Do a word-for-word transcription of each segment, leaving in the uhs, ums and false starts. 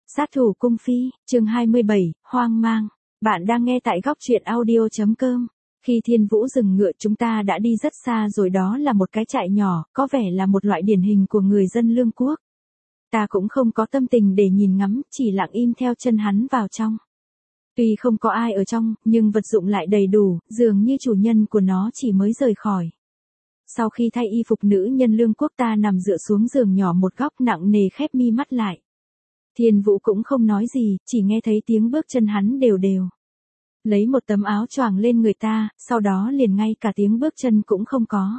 Sát thủ cung phi, chương hai mươi bảy, hoang mang. Bạn đang nghe tại góc truyện audio chấm com. Khi Thiên Vũ dừng ngựa chúng ta đã đi rất xa rồi, đó là một cái trại nhỏ, có vẻ là một loại điển hình của người dân lương quốc. Ta cũng không có tâm tình để nhìn ngắm, chỉ lặng im theo chân hắn vào trong. Tuy không có ai ở trong, nhưng vật dụng lại đầy đủ, dường như chủ nhân của nó chỉ mới rời khỏi. Sau khi thay y phục nữ nhân lương quốc, ta nằm dựa xuống giường nhỏ một góc, nặng nề khép mi mắt lại. Thiên Vũ cũng không nói gì, chỉ nghe thấy tiếng bước chân hắn đều đều. Lấy một tấm áo choàng lên người ta, sau đó liền ngay cả tiếng bước chân cũng không có.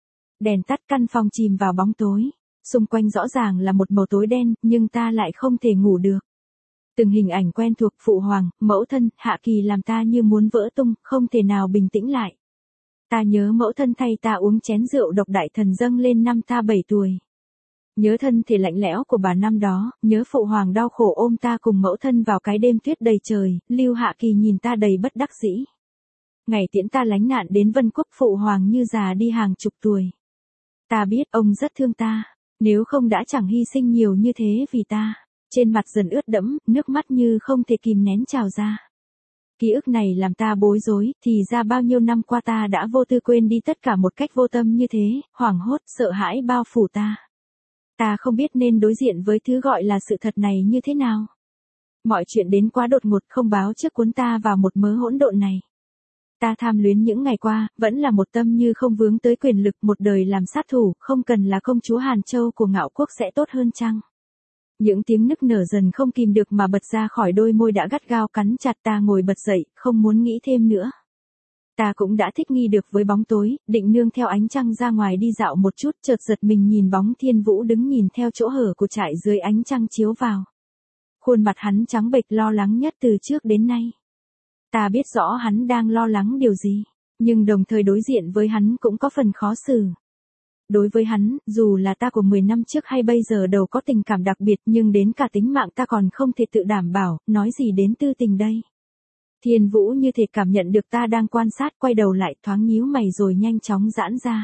Đèn tắt, căn phòng chìm vào bóng tối. Xung quanh rõ ràng là một màu tối đen, nhưng ta lại không thể ngủ được. Từng hình ảnh quen thuộc, phụ hoàng, mẫu thân, Hạ Kỳ làm ta như muốn vỡ tung, không thể nào bình tĩnh lại. Ta nhớ mẫu thân thay ta uống chén rượu độc đại thần dâng lên năm ta bảy tuổi. Nhớ thân thể lạnh lẽo của bà năm đó, nhớ phụ hoàng đau khổ ôm ta cùng mẫu thân vào cái đêm tuyết đầy trời, Lưu Hạ Kỳ nhìn ta đầy bất đắc dĩ. Ngày tiễn ta lánh nạn đến Vân Quốc, phụ hoàng như già đi hàng chục tuổi. Ta biết ông rất thương ta, nếu không đã chẳng hy sinh nhiều như thế vì ta. Trên mặt dần ướt đẫm, nước mắt như không thể kìm nén trào ra. Ký ức này làm ta bối rối, thì ra bao nhiêu năm qua ta đã vô tư quên đi tất cả một cách vô tâm như thế, hoảng hốt, sợ hãi bao phủ ta. Ta không biết nên đối diện với thứ gọi là sự thật này như thế nào. Mọi chuyện đến quá đột ngột, không báo trước, cuốn ta vào một mớ hỗn độn này. Ta tham luyến những ngày qua, vẫn là một tâm như không vướng tới quyền lực, một đời làm sát thủ, không cần là công chúa Hàn Châu của Ngạo Quốc sẽ tốt hơn chăng? Những tiếng nức nở dần không kìm được mà bật ra khỏi đôi môi đã gắt gao cắn chặt. Ta ngồi bật dậy, không muốn nghĩ thêm nữa. Ta cũng đã thích nghi được với bóng tối, định nương theo ánh trăng ra ngoài đi dạo một chút, chợt giật mình nhìn bóng Thiên Vũ đứng nhìn theo chỗ hở của trại dưới ánh trăng chiếu vào. Khuôn mặt hắn trắng bệch, lo lắng nhất từ trước đến nay. Ta biết rõ hắn đang lo lắng điều gì, nhưng đồng thời đối diện với hắn cũng có phần khó xử. Đối với hắn, dù là ta của mười năm trước hay bây giờ đều có tình cảm đặc biệt, nhưng đến cả tính mạng ta còn không thể tự đảm bảo, nói gì đến tư tình đây. Thiên Vũ như thể cảm nhận được ta đang quan sát, quay đầu lại, thoáng nhíu mày rồi nhanh chóng giãn ra.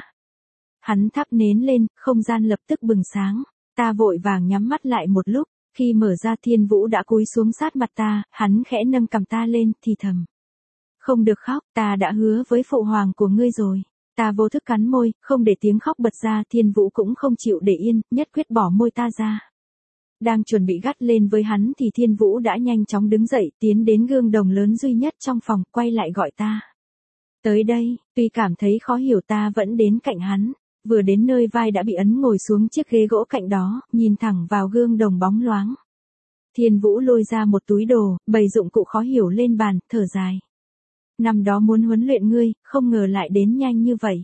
Hắn thắp nến lên, không gian lập tức bừng sáng. Ta vội vàng nhắm mắt lại một lúc, khi mở ra Thiên Vũ đã cúi xuống sát mặt ta, hắn khẽ nâng cằm ta lên, thì thầm. Không được khóc, ta đã hứa với phụ hoàng của ngươi rồi. Ta vô thức cắn môi, không để tiếng khóc bật ra. Thiên Vũ cũng không chịu để yên, nhất quyết bỏ môi ta ra. Đang chuẩn bị gắt lên với hắn thì Thiên Vũ đã nhanh chóng đứng dậy, tiến đến gương đồng lớn duy nhất trong phòng, quay lại gọi ta. Tới đây, tuy cảm thấy khó hiểu ta vẫn đến cạnh hắn. Vừa đến nơi vai đã bị ấn ngồi xuống chiếc ghế gỗ cạnh đó, nhìn thẳng vào gương đồng bóng loáng. Thiên Vũ lôi ra một túi đồ, bày dụng cụ khó hiểu lên bàn, thở dài. Năm đó muốn huấn luyện ngươi, không ngờ lại đến nhanh như vậy.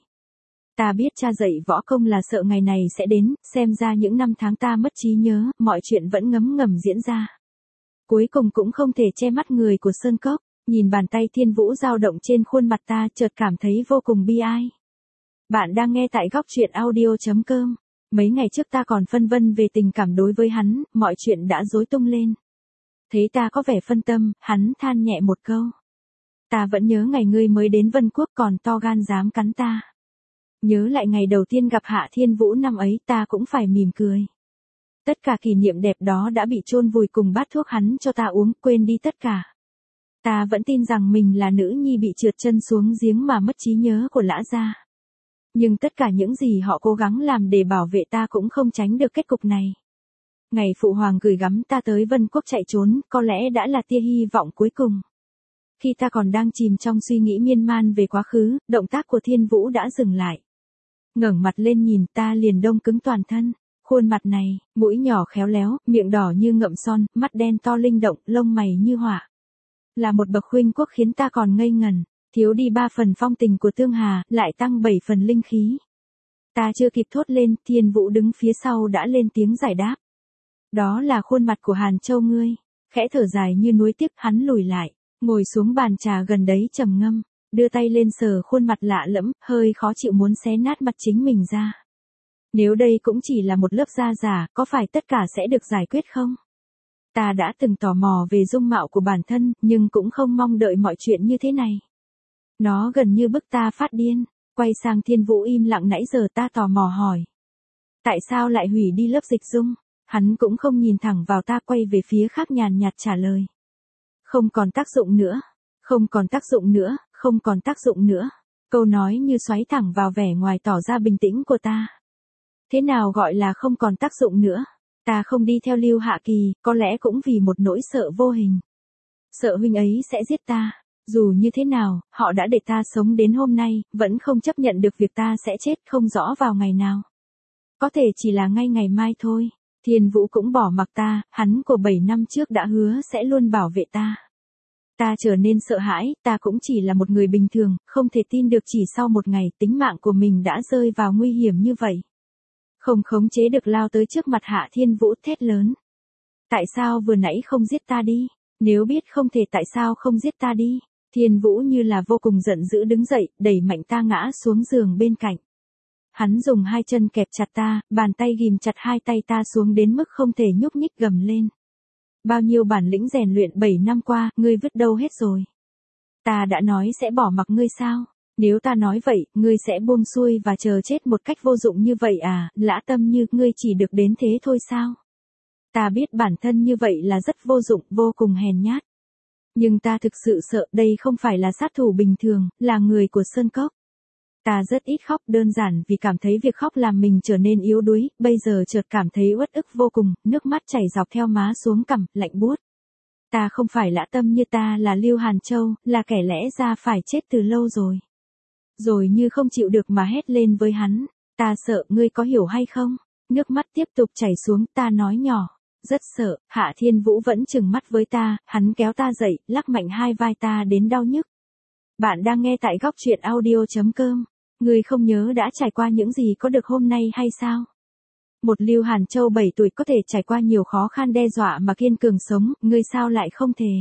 Ta biết cha dạy võ công là sợ ngày này sẽ đến, xem ra những năm tháng ta mất trí nhớ, mọi chuyện vẫn ngấm ngầm diễn ra. Cuối cùng cũng không thể che mắt người của Sơn Cốc, nhìn bàn tay Thiên Vũ dao động trên khuôn mặt ta, chợt cảm thấy vô cùng bi ai. Bạn đang nghe tại góc truyện audio chấm com. Mấy ngày trước ta còn phân vân về tình cảm đối với hắn, mọi chuyện đã rối tung lên. Thấy ta có vẻ phân tâm, hắn than nhẹ một câu. Ta vẫn nhớ ngày ngươi mới đến Vân Quốc còn to gan dám cắn ta. Nhớ lại ngày đầu tiên gặp Hạ Thiên Vũ năm ấy, ta cũng phải mỉm cười. Tất cả kỷ niệm đẹp đó đã bị chôn vùi cùng bát thuốc hắn cho ta uống, quên đi tất cả. Ta vẫn tin rằng mình là nữ nhi bị trượt chân xuống giếng mà mất trí nhớ của Lã gia. Nhưng tất cả những gì họ cố gắng làm để bảo vệ ta cũng không tránh được kết cục này. Ngày phụ hoàng gửi gắm ta tới Vân Quốc chạy trốn, có lẽ đã là tia hy vọng cuối cùng. Khi ta còn đang chìm trong suy nghĩ miên man về quá khứ, động tác của Thiên Vũ đã dừng lại. Ngẩng mặt lên nhìn ta liền đông cứng toàn thân. Khuôn mặt này, mũi nhỏ khéo léo, miệng đỏ như ngậm son, mắt đen to linh động, lông mày như họa. Là một bậc huynh quốc khiến ta còn ngây ngần. Thiếu đi ba phần phong tình của Tương Hà, lại tăng bảy phần linh khí. Ta chưa kịp thốt lên, Thiên Vũ đứng phía sau đã lên tiếng giải đáp. Đó là khuôn mặt của Hàn Châu ngươi. Khẽ thở dài như nuối tiếc, hắn lùi lại, ngồi xuống bàn trà gần đấy trầm ngâm, đưa tay lên sờ khuôn mặt lạ lẫm, hơi khó chịu muốn xé nát mặt chính mình ra. Nếu đây cũng chỉ là một lớp da giả, có phải tất cả sẽ được giải quyết không? Ta đã từng tò mò về dung mạo của bản thân, nhưng cũng không mong đợi mọi chuyện như thế này. Nó gần như bức ta phát điên. Quay sang Thiên Vũ im lặng nãy giờ, ta tò mò hỏi. Tại sao lại hủy đi lớp dịch dung? Hắn cũng không nhìn thẳng vào ta, quay về phía khác nhàn nhạt trả lời. Không còn tác dụng nữa. Không còn tác dụng nữa, không còn tác dụng nữa. Câu nói như xoáy thẳng vào vẻ ngoài tỏ ra bình tĩnh của ta. Thế nào gọi là không còn tác dụng nữa? Ta không đi theo Lưu Hạ Kỳ, có lẽ cũng vì một nỗi sợ vô hình. Sợ huynh ấy sẽ giết ta. Dù như thế nào, họ đã để ta sống đến hôm nay, vẫn không chấp nhận được việc ta sẽ chết không rõ vào ngày nào. Có thể chỉ là ngay ngày mai thôi. Thiên Vũ cũng bỏ mặc ta, hắn của bảy năm trước đã hứa sẽ luôn bảo vệ ta. Ta trở nên sợ hãi, ta cũng chỉ là một người bình thường, không thể tin được chỉ sau một ngày tính mạng của mình đã rơi vào nguy hiểm như vậy. Không khống chế được lao tới trước mặt Hạ Thiên Vũ thét lớn. Tại sao vừa nãy không giết ta đi? Nếu biết không thể tại sao không giết ta đi? Thiên Vũ như là vô cùng giận dữ đứng dậy, đẩy mạnh ta ngã xuống giường bên cạnh. Hắn dùng hai chân kẹp chặt ta, bàn tay ghìm chặt hai tay ta xuống đến mức không thể nhúc nhích, gầm lên. Bao nhiêu bản lĩnh rèn luyện bảy năm qua, ngươi vứt đâu hết rồi? Ta đã nói sẽ bỏ mặc ngươi sao? Nếu ta nói vậy, ngươi sẽ buông xuôi và chờ chết một cách vô dụng như vậy à? Lã Tâm Như, ngươi chỉ được đến thế thôi sao? Ta biết bản thân như vậy là rất vô dụng, vô cùng hèn nhát. Nhưng ta thực sự sợ đây không phải là sát thủ bình thường, là người của Sơn Cốc. Ta rất ít khóc, đơn giản vì cảm thấy việc khóc làm mình trở nên yếu đuối, bây giờ chợt cảm thấy uất ức vô cùng, nước mắt chảy dọc theo má xuống cằm, lạnh buốt. Ta không phải Lã Tâm Như, ta là Lưu Hàn Châu, là kẻ lẽ ra phải chết từ lâu rồi. Rồi như không chịu được mà hét lên với hắn, ta sợ, ngươi có hiểu hay không? Nước mắt tiếp tục chảy xuống, ta nói nhỏ, rất sợ. Hạ Thiên Vũ vẫn trừng mắt với ta, hắn kéo ta dậy, lắc mạnh hai vai ta đến đau nhức. Bạn đang nghe tại góc truyện audio chấm com. Ngươi không nhớ đã trải qua những gì có được hôm nay hay sao? Một Lưu Hàn Châu bảy tuổi có thể trải qua nhiều khó khăn đe dọa mà kiên cường sống, ngươi sao lại không thể?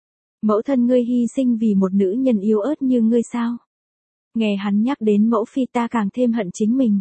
Mẫu thân ngươi hy sinh vì một nữ nhân yếu ớt như ngươi sao? Nghe hắn nhắc đến mẫu phi ta càng thêm hận chính mình.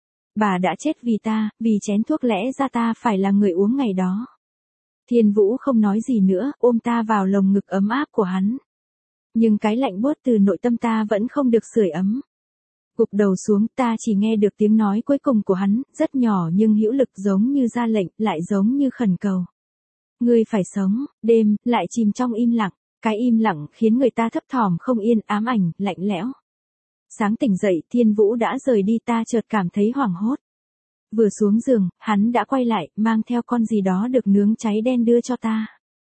Bà đã chết vì ta, vì chén thuốc lẽ ra ta phải là người uống ngày đó. Thiên Vũ không nói gì nữa, ôm ta vào lồng ngực ấm áp của hắn. Nhưng cái lạnh buốt từ nội tâm ta vẫn không được sưởi ấm. Gục đầu xuống, ta chỉ nghe được tiếng nói cuối cùng của hắn, rất nhỏ nhưng hữu lực, giống như ra lệnh, lại giống như khẩn cầu. Ngươi phải sống. Đêm lại chìm trong im lặng, cái im lặng khiến người ta thấp thỏm không yên, ám ảnh, lạnh lẽo. Sáng tỉnh dậy, Thiên Vũ đã rời đi, ta chợt cảm thấy hoảng hốt. Vừa xuống giường, hắn đã quay lại, mang theo con gì đó được nướng cháy đen đưa cho ta.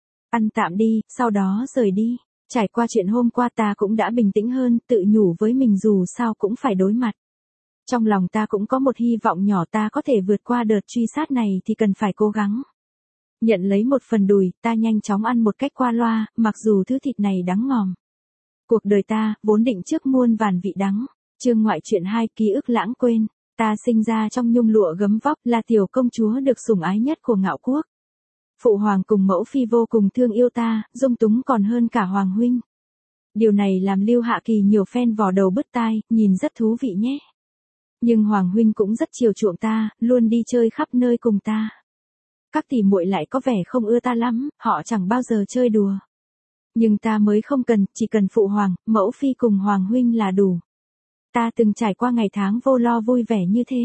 Ăn tạm đi, sau đó rời đi. Trải qua chuyện hôm qua ta cũng đã bình tĩnh hơn, tự nhủ với mình dù sao cũng phải đối mặt. Trong lòng ta cũng có một hy vọng nhỏ, ta có thể vượt qua đợt truy sát này thì cần phải cố gắng. Nhận lấy một phần đùi, ta nhanh chóng ăn một cách qua loa, mặc dù thứ thịt này đắng ngòm. Cuộc đời ta, vốn định trước muôn vàn vị đắng. Chương ngoại truyện hai, ký ức lãng quên. Ta sinh ra trong nhung lụa gấm vóc, là tiểu công chúa được sủng ái nhất của Ngạo Quốc. Phụ hoàng cùng mẫu phi vô cùng thương yêu ta, dung túng còn hơn cả hoàng huynh. Điều này làm Lưu Hạ Kỳ nhiều phen vò đầu bứt tai, nhìn rất thú vị nhé. Nhưng hoàng huynh cũng rất chiều chuộng ta, luôn đi chơi khắp nơi cùng ta. Các tỷ muội lại có vẻ không ưa ta lắm, họ chẳng bao giờ chơi đùa. Nhưng ta mới không cần, chỉ cần phụ hoàng, mẫu phi cùng hoàng huynh là đủ. Ta từng trải qua ngày tháng vô lo vui vẻ như thế.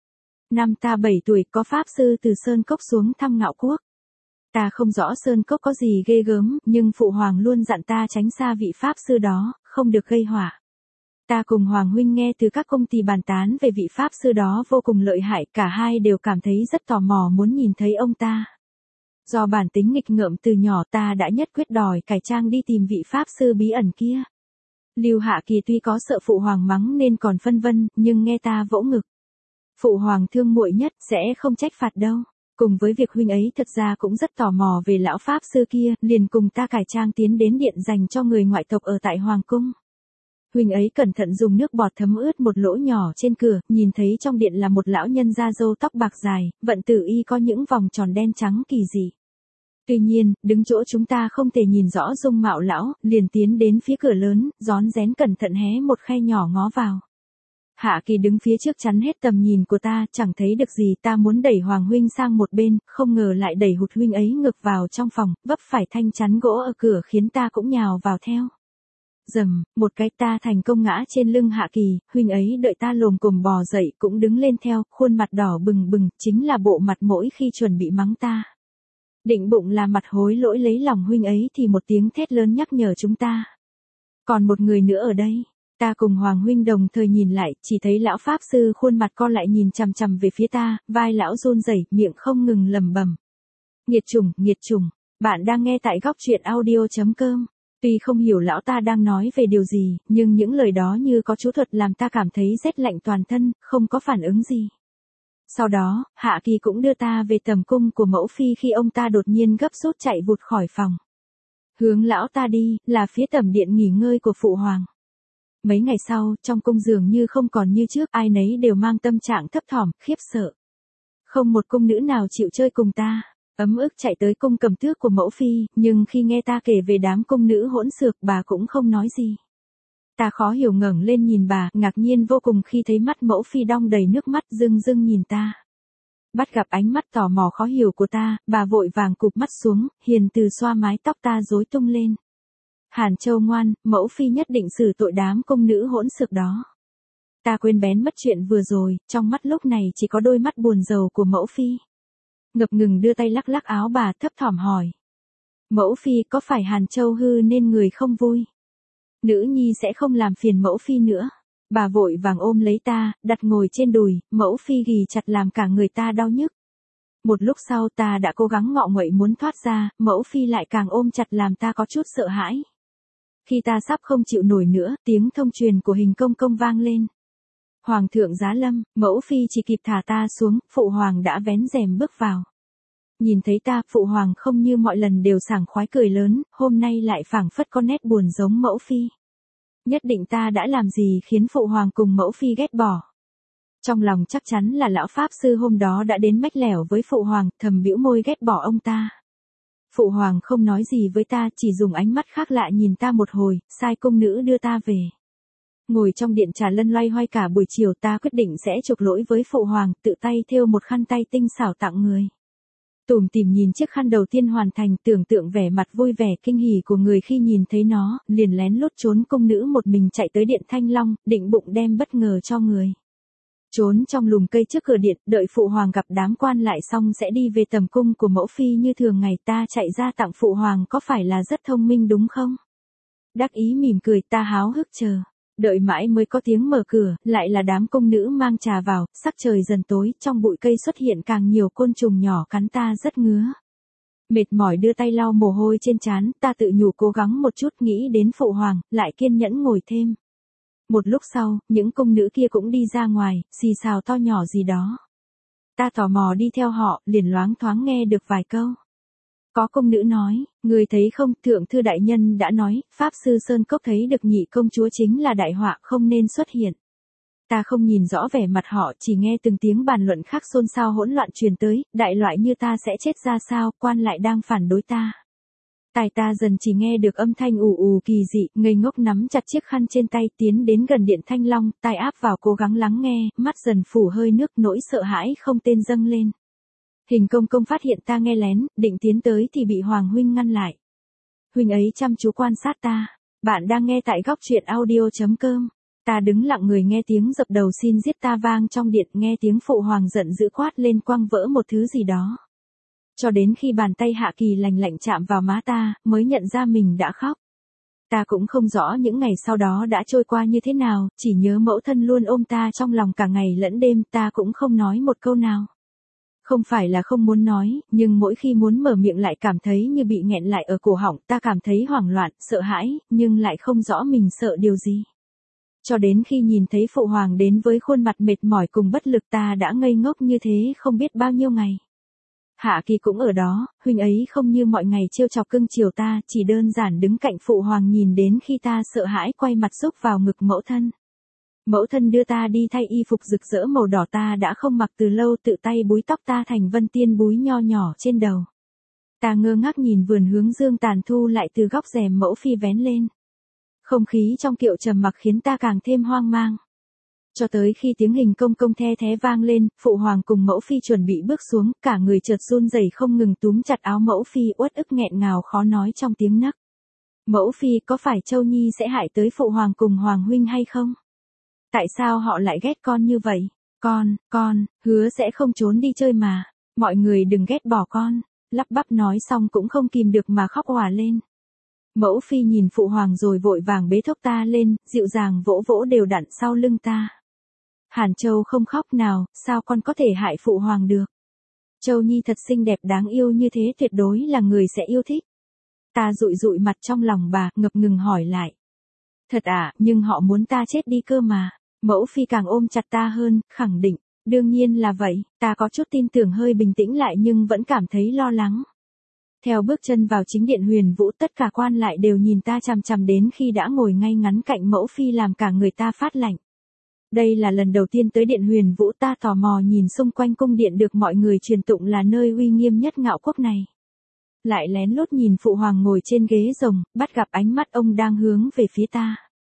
Năm ta bảy tuổi, có pháp sư từ Sơn Cốc xuống thăm Ngạo Quốc. Ta không rõ Sơn Cốc có gì ghê gớm, nhưng phụ hoàng luôn dặn ta tránh xa vị pháp sư đó, không được gây họa. Ta cùng hoàng huynh nghe từ các công ty bàn tán về vị pháp sư đó vô cùng lợi hại, cả hai đều cảm thấy rất tò mò muốn nhìn thấy ông ta. Do bản tính nghịch ngợm từ nhỏ, ta đã nhất quyết đòi cải trang đi tìm vị pháp sư bí ẩn kia. Lưu Hạ Kỳ tuy có sợ phụ hoàng mắng nên còn phân vân, nhưng nghe ta vỗ ngực. Phụ hoàng thương muội nhất, sẽ không trách phạt đâu. Cùng với việc huynh ấy thật ra cũng rất tò mò về lão pháp sư kia, liền cùng ta cải trang tiến đến điện dành cho người ngoại tộc ở tại hoàng cung. Huynh ấy cẩn thận dùng nước bọt thấm ướt một lỗ nhỏ trên cửa, nhìn thấy trong điện là một lão nhân da râu tóc bạc dài, vận tử y có những vòng tròn đen trắng kỳ dị. Tuy nhiên, đứng chỗ chúng ta không thể nhìn rõ dung mạo lão, liền tiến đến phía cửa lớn, rón rén cẩn thận hé một khe nhỏ ngó vào. Hạ Kỳ đứng phía trước chắn hết tầm nhìn của ta, chẳng thấy được gì, ta muốn đẩy hoàng huynh sang một bên, không ngờ lại đẩy hụt huynh ấy ngược vào trong phòng, vấp phải thanh chắn gỗ ở cửa khiến ta cũng nhào vào theo. Dầm, một cái ta thành công ngã trên lưng Hạ Kỳ, huynh ấy đợi ta lồm cồm bò dậy cũng đứng lên theo, khuôn mặt đỏ bừng bừng, chính là bộ mặt mỗi khi chuẩn bị mắng ta. Định bụng là mặt hối lỗi lấy lòng huynh ấy thì một tiếng thét lớn nhắc nhở chúng ta. Còn một người nữa ở đây. Ta cùng Hoàng huynh đồng thời nhìn lại, chỉ thấy lão pháp sư khuôn mặt co lại nhìn chằm chằm về phía ta, vai lão run rẩy, miệng không ngừng lẩm bẩm. Nghiệt chủng, nghiệt chủng, bạn đang nghe tại góc truyện audio.com. Tuy không hiểu lão ta đang nói về điều gì, nhưng những lời đó như có chú thuật làm ta cảm thấy rét lạnh toàn thân, không có phản ứng gì. Sau đó, Hạ Kỳ cũng đưa ta về tầm cung của mẫu phi khi ông ta đột nhiên gấp rút chạy vụt khỏi phòng. Hướng lão ta đi, là phía tầm điện nghỉ ngơi của phụ hoàng. Mấy ngày sau, trong cung dường như không còn như trước, ai nấy đều mang tâm trạng thấp thỏm, khiếp sợ. Không một cung nữ nào chịu chơi cùng ta. Ấm ức chạy tới cung cầm tước của mẫu phi, nhưng khi nghe ta kể về đám cung nữ hỗn xược, bà cũng không nói gì. Ta khó hiểu ngẩng lên nhìn bà, ngạc nhiên vô cùng khi thấy mắt mẫu phi đong đầy nước mắt rưng rưng nhìn ta. Bắt gặp ánh mắt tò mò khó hiểu của ta, bà vội vàng cụp mắt xuống, hiền từ xoa mái tóc ta rối tung lên. Hàn Châu ngoan, mẫu phi nhất định xử tội đám cung nữ hỗn xược đó. Ta quên bén mất chuyện vừa rồi, trong mắt lúc này chỉ có đôi mắt buồn rầu của mẫu phi. Ngập ngừng đưa tay lắc lắc áo bà, thấp thỏm hỏi. Mẫu phi, có phải Hàn Châu hư nên người không vui? Nữ nhi sẽ không làm phiền mẫu phi nữa. Bà vội vàng ôm lấy ta, đặt ngồi trên đùi, mẫu phi ghì chặt làm cả người ta đau nhức. Một lúc sau ta đã cố gắng ngọ nguậy muốn thoát ra, mẫu phi lại càng ôm chặt làm ta có chút sợ hãi. Khi ta sắp không chịu nổi nữa, tiếng thông truyền của Hình Công Công vang lên. Hoàng thượng giá lâm, mẫu phi chỉ kịp thả ta xuống, phụ hoàng đã vén rèm bước vào. Nhìn thấy ta, phụ hoàng không như mọi lần đều sảng khoái cười lớn, hôm nay lại phảng phất có nét buồn giống mẫu phi. Nhất định ta đã làm gì khiến phụ hoàng cùng mẫu phi ghét bỏ. Trong lòng chắc chắn là lão pháp sư hôm đó đã đến mách lẻo với phụ hoàng, thầm bĩu môi ghét bỏ ông ta. Phụ hoàng không nói gì với ta, chỉ dùng ánh mắt khác lạ nhìn ta một hồi, sai cung nữ đưa ta về. Ngồi trong điện trà lân loay hoay cả buổi chiều, ta quyết định sẽ chuộc lỗi với phụ hoàng, tự tay thêu một khăn tay tinh xảo tặng người. Tủm tỉm nhìn chiếc khăn đầu tiên hoàn thành, tưởng tượng vẻ mặt vui vẻ kinh hỉ của người khi nhìn thấy nó, liền lén lút trốn cung nữ một mình chạy tới điện Thanh Long, định bụng đem bất ngờ cho người. Trốn trong lùm cây trước cửa điện, đợi phụ hoàng gặp đám quan lại xong sẽ đi về tầm cung của mẫu phi như thường ngày. Ta chạy ra tặng phụ hoàng có phải là rất thông minh đúng không? Đắc ý mỉm cười, ta háo hức chờ. Đợi mãi mới có tiếng mở cửa, lại là đám cung nữ mang trà vào, sắc trời dần tối, trong bụi cây xuất hiện càng nhiều côn trùng nhỏ cắn ta rất ngứa. Mệt mỏi đưa tay lau mồ hôi trên trán, ta tự nhủ cố gắng một chút, nghĩ đến phụ hoàng, lại kiên nhẫn ngồi thêm. Một lúc sau, những cung nữ kia cũng đi ra ngoài, xì xào to nhỏ gì đó. Ta tò mò đi theo họ, liền loáng thoáng nghe được vài câu. Có cung nữ nói, người thấy không, thượng thư đại nhân đã nói, pháp sư Sơn Cốc thấy được nhị công chúa chính là đại họa, không nên xuất hiện. Ta không nhìn rõ vẻ mặt họ, chỉ nghe từng tiếng bàn luận khác xôn xao hỗn loạn truyền tới, đại loại như ta sẽ chết ra sao, quan lại đang phản đối ta. Tai ta dần chỉ nghe được âm thanh ù ù kỳ dị, ngây ngốc nắm chặt chiếc khăn trên tay, tiến đến gần điện Thanh Long, tai áp vào cố gắng lắng nghe, mắt dần phủ hơi nước, nỗi sợ hãi không tên dâng lên. Hình Công Công phát hiện ta nghe lén, định tiến tới thì bị Hoàng huynh ngăn lại. Huynh ấy chăm chú quan sát ta. Bạn đang nghe tại góc truyện audio.com. Ta đứng lặng người nghe tiếng dập đầu xin giết ta vang trong điện, nghe tiếng phụ hoàng giận dữ quát lên quăng vỡ một thứ gì đó. Cho đến khi bàn tay Hạ Kỳ lành lạnh chạm vào má ta, mới nhận ra mình đã khóc. Ta cũng không rõ những ngày sau đó đã trôi qua như thế nào, chỉ nhớ mẫu thân luôn ôm ta trong lòng cả ngày lẫn đêm, ta cũng không nói một câu nào. Không phải là không muốn nói, nhưng mỗi khi muốn mở miệng lại cảm thấy như bị nghẹn lại ở cổ họng, ta cảm thấy hoảng loạn, sợ hãi, nhưng lại không rõ mình sợ điều gì. Cho đến khi nhìn thấy phụ hoàng đến với khuôn mặt mệt mỏi cùng bất lực, ta đã ngây ngốc như thế không biết bao nhiêu ngày. Hạ Kỳ cũng ở đó, huynh ấy không như mọi ngày trêu chọc cưng chiều ta, chỉ đơn giản đứng cạnh phụ hoàng nhìn đến khi ta sợ hãi quay mặt rúc vào ngực mẫu thân. Mẫu thân đưa ta đi thay y phục rực rỡ màu đỏ ta đã không mặc từ lâu, tự tay búi tóc ta thành vân tiên búi nho nhỏ trên đầu. Ta ngơ ngác nhìn vườn hướng dương tàn thu lại từ góc rèm mẫu phi vén lên. Không khí trong kiệu trầm mặc khiến ta càng thêm hoang mang. Cho tới khi tiếng Hình Công Công the thé vang lên, phụ hoàng cùng mẫu phi chuẩn bị bước xuống, cả người chợt run rẩy không ngừng túm chặt áo mẫu phi, uất ức nghẹn ngào khó nói trong tiếng nấc. Mẫu phi, có phải Châu Nhi sẽ hại tới phụ hoàng cùng hoàng huynh hay không? Tại sao họ lại ghét con như vậy? Con, con, hứa sẽ không trốn đi chơi mà. Mọi người đừng ghét bỏ con. Lắp bắp nói xong cũng không kìm được mà khóc òa lên. Mẫu phi nhìn phụ hoàng rồi vội vàng bế thốc ta lên, dịu dàng vỗ vỗ đều đặn sau lưng ta. Hàn Châu không khóc nào, sao con có thể hại phụ hoàng được? Châu Nhi thật xinh đẹp đáng yêu như thế tuyệt đối là người sẽ yêu thích. Ta dụi dụi mặt trong lòng bà, ngập ngừng hỏi lại. Thật à, nhưng họ muốn ta chết đi cơ mà. Mẫu phi càng ôm chặt ta hơn, khẳng định. Đương nhiên là vậy, ta có chút tin tưởng hơi bình tĩnh lại nhưng vẫn cảm thấy lo lắng. Theo bước chân vào chính điện Huyền Vũ, tất cả quan lại đều nhìn ta chằm chằm đến khi đã ngồi ngay ngắn cạnh mẫu phi làm cả người ta phát lạnh. Đây là lần đầu tiên tới điện Huyền Vũ, ta tò mò nhìn xung quanh cung điện được mọi người truyền tụng là nơi uy nghiêm nhất Ngạo Quốc này. Lại lén lút nhìn phụ hoàng ngồi trên ghế rồng, bắt gặp ánh mắt ông đang hướng về phía ta.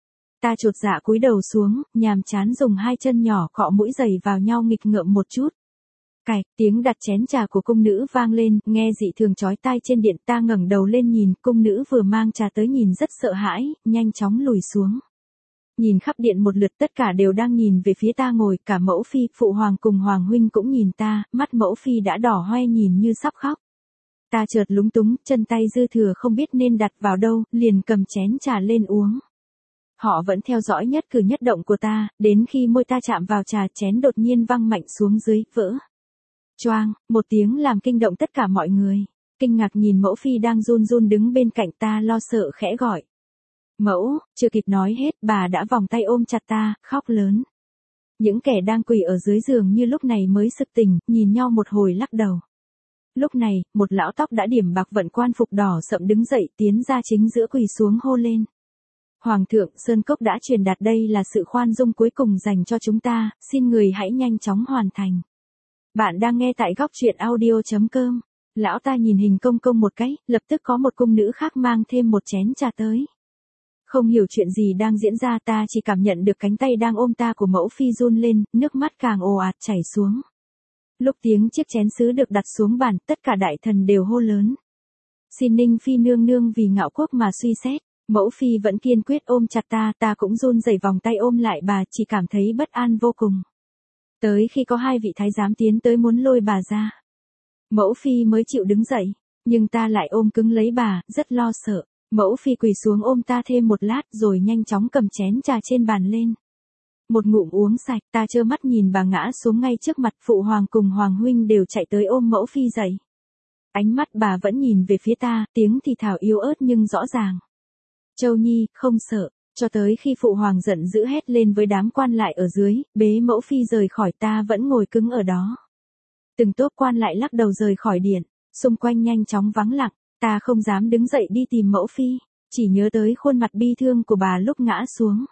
Ta chột dạ cúi đầu xuống, nhàm chán dùng hai chân nhỏ cọ mũi giày vào nhau nghịch ngợm một chút. Cạch, tiếng đặt chén trà của cung nữ vang lên, nghe dị thường chói tai trên điện. Ta ngẩng đầu lên nhìn, cung nữ vừa mang trà tới nhìn rất sợ hãi, nhanh chóng lùi xuống. Nhìn khắp điện một lượt, tất cả đều đang nhìn về phía ta ngồi, cả mẫu phi, phụ hoàng cùng hoàng huynh cũng nhìn ta, mắt mẫu phi đã đỏ hoe nhìn như sắp khóc. Ta chợt lúng túng, chân tay dư thừa không biết nên đặt vào đâu, liền cầm chén trà lên uống. Họ vẫn theo dõi nhất cử nhất động của ta, đến khi môi ta chạm vào trà, chén đột nhiên văng mạnh xuống dưới, vỡ. Choang, một tiếng làm kinh động tất cả mọi người. Kinh ngạc nhìn mẫu phi đang run run đứng bên cạnh ta, lo sợ khẽ gọi. Mẫu, chưa kịp nói hết, bà đã vòng tay ôm chặt ta, khóc lớn. Những kẻ đang quỳ ở dưới giường như lúc này mới sực tỉnh, nhìn nhau một hồi lắc đầu. Lúc này, một lão tóc đã điểm bạc vận quan phục đỏ sậm đứng dậy, tiến ra chính giữa quỳ xuống hô lên. Hoàng thượng, Sơn Cốc đã truyền đạt đây là sự khoan dung cuối cùng dành cho chúng ta, xin người hãy nhanh chóng hoàn thành. Bạn đang nghe tại góc truyện audio chấm com. Lão ta nhìn hình công công một cái, lập tức có một cung nữ khác mang thêm một chén trà tới. Không hiểu chuyện gì đang diễn ra, ta chỉ cảm nhận được cánh tay đang ôm ta của mẫu phi run lên, nước mắt càng ồ ạt chảy xuống. Lúc tiếng chiếc chén sứ được đặt xuống bàn, tất cả đại thần đều hô lớn. Xin Ninh phi nương nương vì Ngạo Quốc mà suy xét. Mẫu phi vẫn kiên quyết ôm chặt ta, ta cũng run rẩy vòng tay ôm lại bà, chỉ cảm thấy bất an vô cùng. Tới khi có hai vị thái giám tiến tới muốn lôi bà ra, mẫu phi mới chịu đứng dậy, nhưng ta lại ôm cứng lấy bà, rất lo sợ. Mẫu phi quỳ xuống ôm ta thêm một lát rồi nhanh chóng cầm chén trà trên bàn lên. Một ngụm uống sạch, ta trơ mắt nhìn bà ngã xuống ngay trước mặt, phụ hoàng cùng hoàng huynh đều chạy tới ôm mẫu phi dậy. Ánh mắt bà vẫn nhìn về phía ta, tiếng thì thào yếu ớt nhưng rõ ràng. Châu Nhi, không sợ, cho tới khi phụ hoàng giận dữ hét lên với đám quan lại ở dưới, bế mẫu phi rời khỏi, ta vẫn ngồi cứng ở đó. Từng tốp quan lại lắc đầu rời khỏi điện, xung quanh nhanh chóng vắng lặng, ta không dám đứng dậy đi tìm mẫu phi, chỉ nhớ tới khuôn mặt bi thương của bà lúc ngã xuống.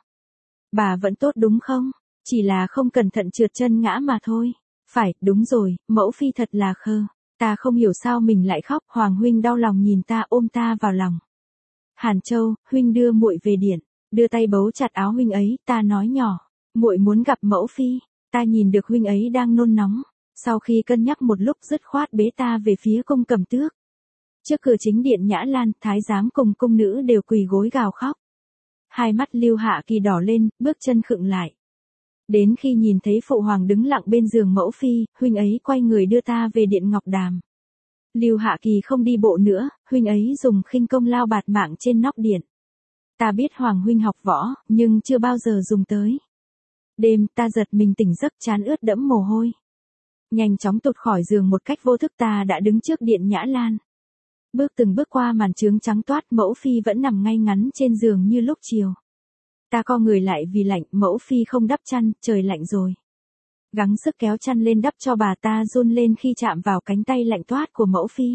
Bà vẫn tốt đúng không? Chỉ là không cẩn thận trượt chân ngã mà thôi. Phải, đúng rồi, mẫu phi thật là khờ. Ta không hiểu sao mình lại khóc, hoàng huynh đau lòng nhìn ta, ôm ta vào lòng. Hàn Châu, huynh đưa muội về điện, đưa tay bấu chặt áo huynh ấy, ta nói nhỏ, muội muốn gặp mẫu phi. Ta nhìn được huynh ấy đang nôn nóng, sau khi cân nhắc một lúc dứt khoát bế ta về phía cung Cẩm Tước. Trước cửa chính điện Nhã Lan, thái giám cùng cung nữ đều quỳ gối gào khóc. Hai mắt Lưu Hạ Kỳ đỏ lên, bước chân khựng lại. Đến khi nhìn thấy phụ hoàng đứng lặng bên giường mẫu phi, huynh ấy quay người đưa ta về điện Ngọc Đàm. Lưu Hạ Kỳ không đi bộ nữa, huynh ấy dùng khinh công lao bạt mạng trên nóc điện. Ta biết hoàng huynh học võ, nhưng chưa bao giờ dùng tới. Đêm, ta giật mình tỉnh giấc, trán ướt đẫm mồ hôi. Nhanh chóng tụt khỏi giường một cách vô thức, ta đã đứng trước điện Nhã Lan. Bước từng bước qua màn trướng trắng toát, mẫu phi vẫn nằm ngay ngắn trên giường như lúc chiều. Ta co người lại vì lạnh, mẫu phi không đắp chăn, trời lạnh rồi. Gắng sức kéo chăn lên đắp cho bà, ta run lên khi chạm vào cánh tay lạnh toát của mẫu phi.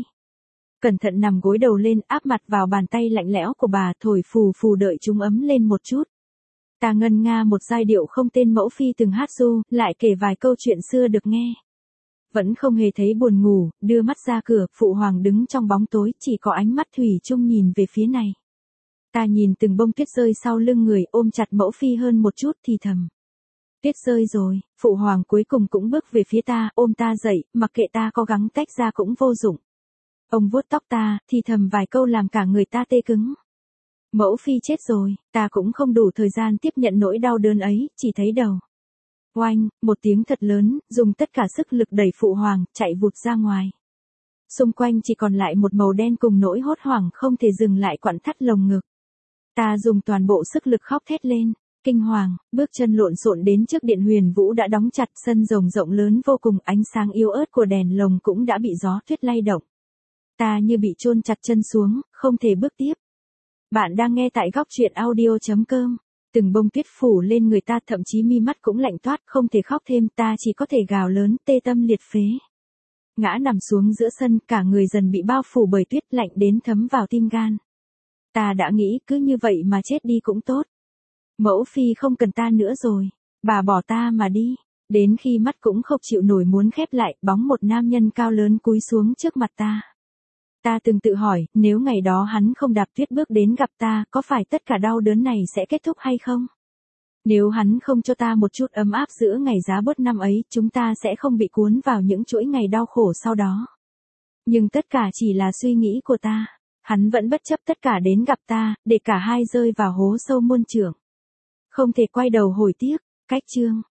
Cẩn thận nằm gối đầu lên, áp mặt vào bàn tay lạnh lẽo của bà, thổi phù phù đợi chúng ấm lên một chút. Ta ngân nga một giai điệu không tên mẫu phi từng hát ru, lại kể vài câu chuyện xưa được nghe. Vẫn không hề thấy buồn ngủ, đưa mắt ra cửa, phụ hoàng đứng trong bóng tối, chỉ có ánh mắt thủy chung nhìn về phía này. Ta nhìn từng bông tuyết rơi sau lưng người, ôm chặt mẫu phi hơn một chút thì thầm. Tuyết rơi rồi, phụ hoàng cuối cùng cũng bước về phía ta, ôm ta dậy, mặc kệ ta có gắng tách ra cũng vô dụng. Ông vuốt tóc ta, thì thầm vài câu làm cả người ta tê cứng. Mẫu phi chết rồi, ta cũng không đủ thời gian tiếp nhận nỗi đau đớn ấy, chỉ thấy đầu. Oanh, một tiếng thật lớn, dùng tất cả sức lực đẩy phụ hoàng, chạy vụt ra ngoài. Xung quanh chỉ còn lại một màu đen cùng nỗi hốt hoảng không thể dừng lại quặn thắt lồng ngực. Ta dùng toàn bộ sức lực khóc thét lên, kinh hoàng, bước chân lộn xộn đến trước điện huyền vũ đã đóng chặt, sân rồng rộng lớn vô cùng, ánh sáng yếu ớt của đèn lồng cũng đã bị gió tuyết lay động. Ta như bị chôn chặt chân xuống, không thể bước tiếp. Bạn đang nghe tại góc truyện audio chấm com. Từng bông tuyết phủ lên người ta, thậm chí mi mắt cũng lạnh toát, không thể khóc thêm, ta chỉ có thể gào lớn, tê tâm liệt phế. Ngã nằm xuống giữa sân, cả người dần bị bao phủ bởi tuyết, lạnh đến thấm vào tim gan. Ta đã nghĩ cứ như vậy mà chết đi cũng tốt. Mẫu phi không cần ta nữa rồi, bà bỏ ta mà đi. Đến khi mắt cũng không chịu nổi muốn khép lại, bóng một nam nhân cao lớn cúi xuống trước mặt ta. Ta từng tự hỏi, nếu ngày đó hắn không đạp tuyết bước đến gặp ta, có phải tất cả đau đớn này sẽ kết thúc hay không? Nếu hắn không cho ta một chút ấm áp giữa ngày giá bớt năm ấy, chúng ta sẽ không bị cuốn vào những chuỗi ngày đau khổ sau đó. Nhưng tất cả chỉ là suy nghĩ của ta. Hắn vẫn bất chấp tất cả đến gặp ta, để cả hai rơi vào hố sâu muôn trượng. Không thể quay đầu hồi tiếc. Cách chương